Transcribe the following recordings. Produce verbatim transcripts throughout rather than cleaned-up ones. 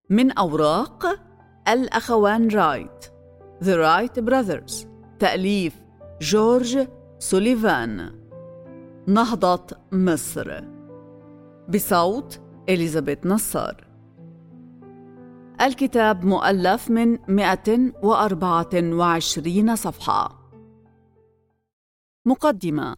من أوراق الأخوان رايت The Wright Brothers، تأليف جورج سوليفان. نهضة مصر، بصوت إليزابيث نصار. الكتاب مؤلف من مئة وأربعة وعشرين صفحة. مقدمة.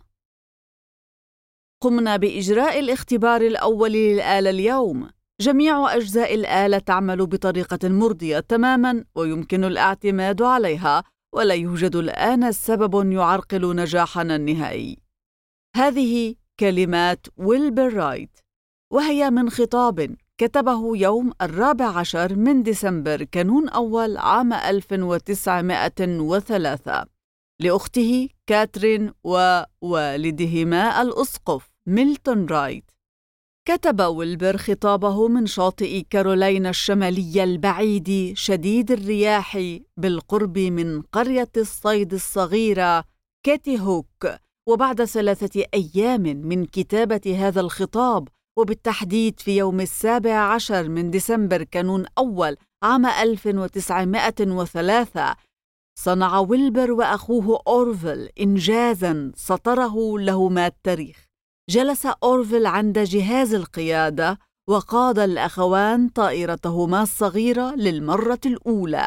قمنا بإجراء الاختبار الأول للآلة اليوم. جميع أجزاء الآلة تعمل بطريقة مرضية تماماً ويمكن الاعتماد عليها، ولا يوجد الآن سبب يعرقل نجاحنا النهائي. هذه كلمات ويلبر رايت، وهي من خطاب كتبه يوم الرابع عشر من ديسمبر كانون أول عام ألف وتسعمائة وثلاثة لأخته كاترين ووالدهما الأسقف ميلتون رايت. كتب ويلبر خطابه من شاطئ كارولاينا الشمالية البعيد شديد الرياح بالقرب من قرية الصيد الصغيرة كيتي هوك، وبعد ثلاثة أيام من كتابة هذا الخطاب، وبالتحديد في يوم السابع عشر من ديسمبر كانون أول عام ألف وتسعمائة وثلاثة، صنع ويلبر وأخوه أورفيل إنجازاً سطره لهما التاريخ. جلس أورفيل عند جهاز القيادة وقاد الأخوان طائرتهما الصغيرة للمرة الأولى.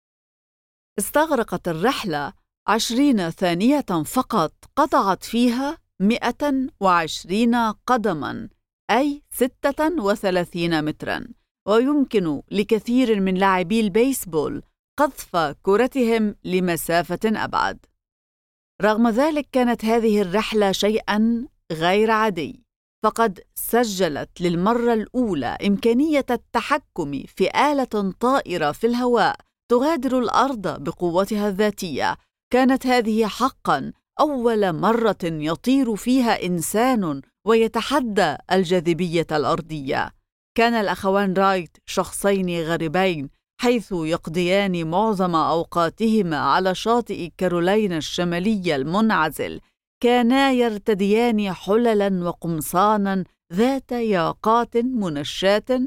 استغرقت الرحلة عشرين ثانية فقط، قطعت فيها مئة وعشرين قدماً، أي ستة وثلاثين متراً، ويمكن لكثير من لاعبي البيسبول قذف كرتهم لمسافة أبعد. رغم ذلك كانت هذه الرحلة شيئاً غير عادي، فقد سجلت للمرة الأولى إمكانية التحكم في آلة طائرة في الهواء تغادر الأرض بقوتها الذاتية. كانت هذه حقاً أول مرة يطير فيها إنسان ويتحدى الجاذبية الأرضية. كان الأخوان رايت شخصين غريبين، حيث يقضيان معظم أوقاتهما على شاطئ كارولاينا الشمالية المنعزل. كانا يرتديان حللاً وقمصاناً ذات ياقات منشاة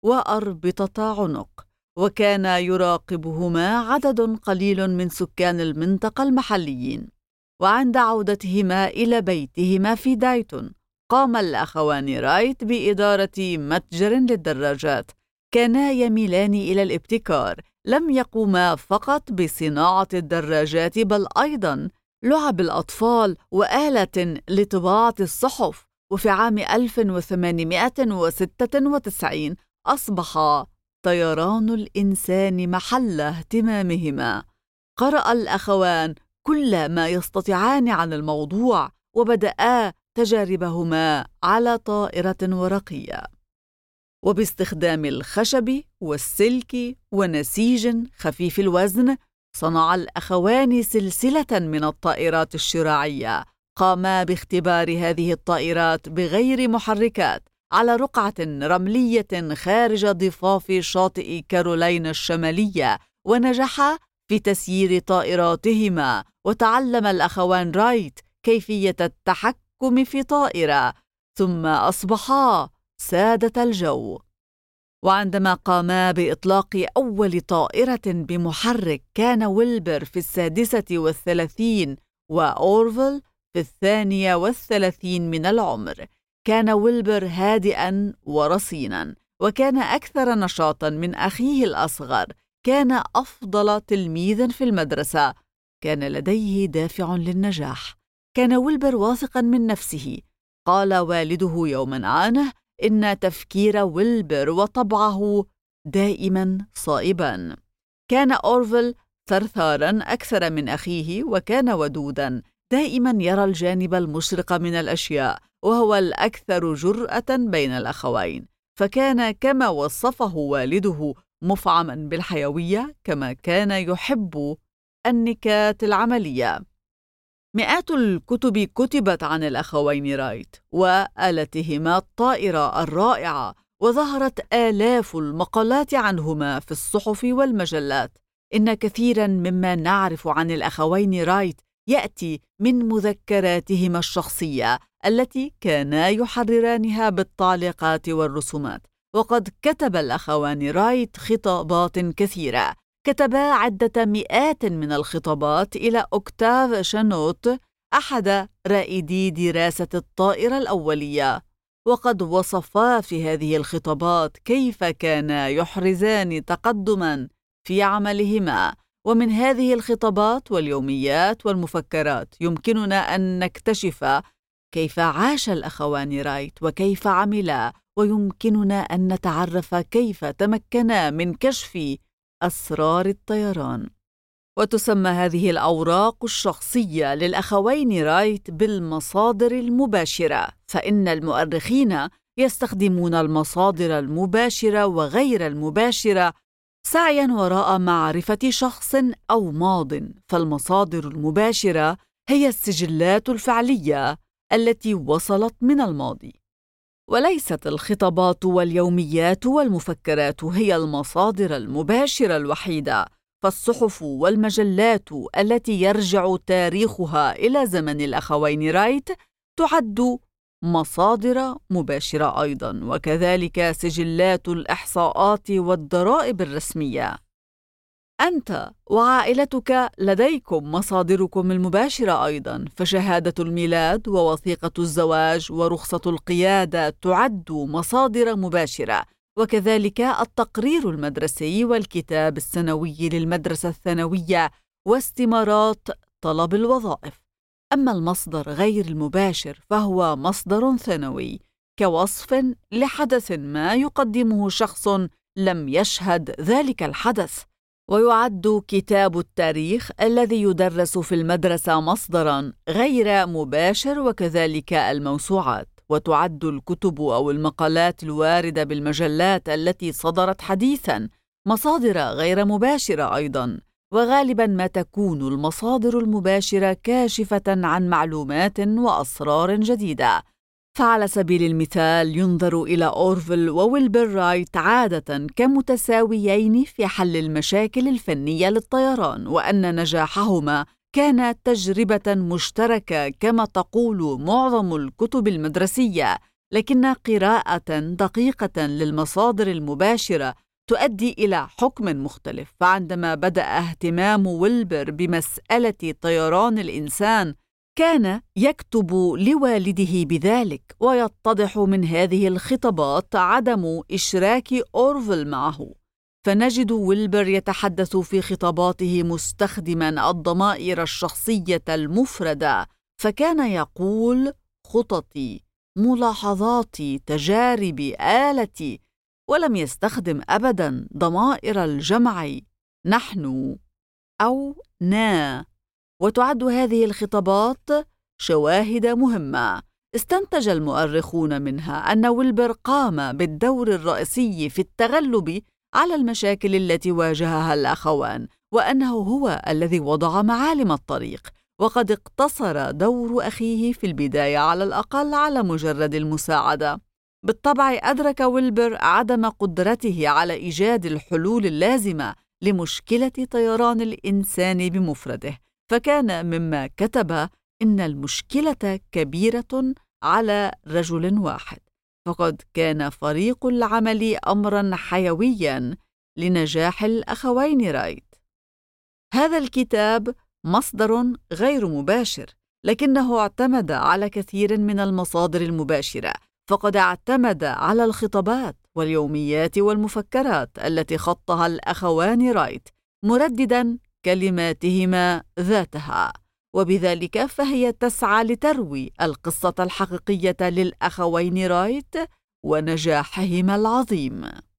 وأربطة عنق، وكان يراقبهما عدد قليل من سكان المنطقة المحليين. وعند عودتهما إلى بيتهما في دايتون، قام الأخوان رايت بإدارة متجر للدراجات. كانا يميلان إلى الابتكار، لم يقوما فقط بصناعة الدراجات بل أيضاً لعب الأطفال وآلة لطباعة الصحف. وفي عام ألف وثمانمائة وستة وتسعين أصبح طيران الإنسان محل اهتمامهما. قرأ الأخوان كل ما يستطيعان عن الموضوع، وبدأا تجاربهما على طائرة ورقية. وباستخدام الخشب والسلك ونسيج خفيف الوزن، صنع الأخوان سلسلة من الطائرات الشراعية. قاما باختبار هذه الطائرات بغير محركات على رقعة رملية خارج ضفاف شاطئ كارولاينا الشمالية، ونجحا في تسيير طائراتهما. وتعلم الأخوان رايت كيفية التحكم في طائرة، ثم أصبحا سادة الجو. وعندما قاما بإطلاق أول طائرة بمحرك، كان ويلبر في السادسة والثلاثين وأورفيل في الثانية والثلاثين من العمر. كان ويلبر هادئاً ورصيناً، وكان أكثر نشاطاً من أخيه الأصغر. كان أفضل تلميذ في المدرسة. كان لديه دافع للنجاح. كان ويلبر واثقاً من نفسه. قال والده يوماً عنه إن تفكير ويلبر وطبعه دائماً صائباً. كان أورفيل ثرثاراً أكثر من أخيه، وكان ودوداً، دائماً يرى الجانب المشرق من الأشياء، وهو الأكثر جرأة بين الأخوين. فكان كما وصفه والده مفعماً بالحيوية، كما كان يحب النكات العملية. مئات الكتب كتبت عن الأخوين رايت وآلتهما الطائرة الرائعة، وظهرت آلاف المقالات عنهما في الصحف والمجلات. إن كثيراً مما نعرف عن الأخوين رايت يأتي من مذكراتهما الشخصية التي كانا يحررانها بالتعليقات والرسومات. وقد كتب الأخوان رايت خطابات كثيرة. كتبا عدة مئات من الخطابات إلى أوكتاف شانوت، أحد رائدي دراسة الطائرة الأولية، وقد وصفا في هذه الخطابات كيف كانا يحرزان تقدماً في عملهما. ومن هذه الخطابات واليوميات والمفكرات يمكننا أن نكتشف كيف عاش الأخوان رايت وكيف عملا، ويمكننا أن نتعرف كيف تمكنا من كشف أسرار الطيران. وتسمى هذه الأوراق الشخصية للأخوين رايت بالمصادر المباشرة، فإن المؤرخين يستخدمون المصادر المباشرة وغير المباشرة سعياً وراء معرفة شخص أو ماض. فالمصادر المباشرة هي السجلات الفعلية التي وصلت من الماضي، وليست الخطابات واليوميات والمفكرات هي المصادر المباشرة الوحيدة. فالصحف والمجلات التي يرجع تاريخها إلى زمن الأخوين رايت تعد مصادر مباشرة أيضاً، وكذلك سجلات الإحصاءات والضرائب الرسمية. أنت وعائلتك لديكم مصادركم المباشرة أيضاً، فشهادة الميلاد ووثيقة الزواج ورخصة القيادة تعد مصادر مباشرة، وكذلك التقرير المدرسي والكتاب السنوي للمدرسة الثانوية واستمارات طلب الوظائف. أما المصدر غير المباشر فهو مصدر ثانوي، كوصف لحدث ما يقدمه شخص لم يشهد ذلك الحدث. ويعد كتاب التاريخ الذي يدرس في المدرسة مصدراً غير مباشر، وكذلك الموسوعات. وتعد الكتب أو المقالات الواردة بالمجلات التي صدرت حديثاً مصادر غير مباشرة أيضاً، وغالباً ما تكون المصادر المباشرة كاشفة عن معلومات وأسرار جديدة. فعلى سبيل المثال ينظر إلى أورفيل وويلبر رايت عادة كمتساويين في حل المشاكل الفنية للطيران، وأن نجاحهما كان تجربة مشتركة كما تقول معظم الكتب المدرسية. لكن قراءة دقيقة للمصادر المباشرة تؤدي إلى حكم مختلف. فعندما بدأ اهتمام ويلبر بمسألة طيران الإنسان كان يكتب لوالده بذلك، ويتضح من هذه الخطابات عدم إشراك أورفيل معه. فنجد ويلبر يتحدث في خطاباته مستخدماً الضمائر الشخصية المفردة، فكان يقول خططي، ملاحظاتي، تجاربي، آلتي، ولم يستخدم أبداً ضمائر الجمع نحن أو نا. وتعد هذه الخطابات شواهد مهمة استنتج المؤرخون منها أن ويلبر قام بالدور الرئيسي في التغلب على المشاكل التي واجهها الأخوان، وأنه هو الذي وضع معالم الطريق. وقد اقتصر دور أخيه في البداية على الأقل على مجرد المساعدة. بالطبع أدرك ويلبر عدم قدرته على إيجاد الحلول اللازمة لمشكلة طيران الإنسان بمفرده، فكان مما كتب إن المشكلة كبيرة على رجل واحد. فقد كان فريق العمل أمراً حيوياً لنجاح الأخوين رايت. هذا الكتاب مصدر غير مباشر، لكنه اعتمد على كثير من المصادر المباشرة. فقد اعتمد على الخطابات واليوميات والمفكرات التي خطها الأخوان رايت، مردداً كلماتهما ذاتها، وبذلك فهي تسعى لتروي القصة الحقيقية للأخوين رايت ونجاحهما العظيم.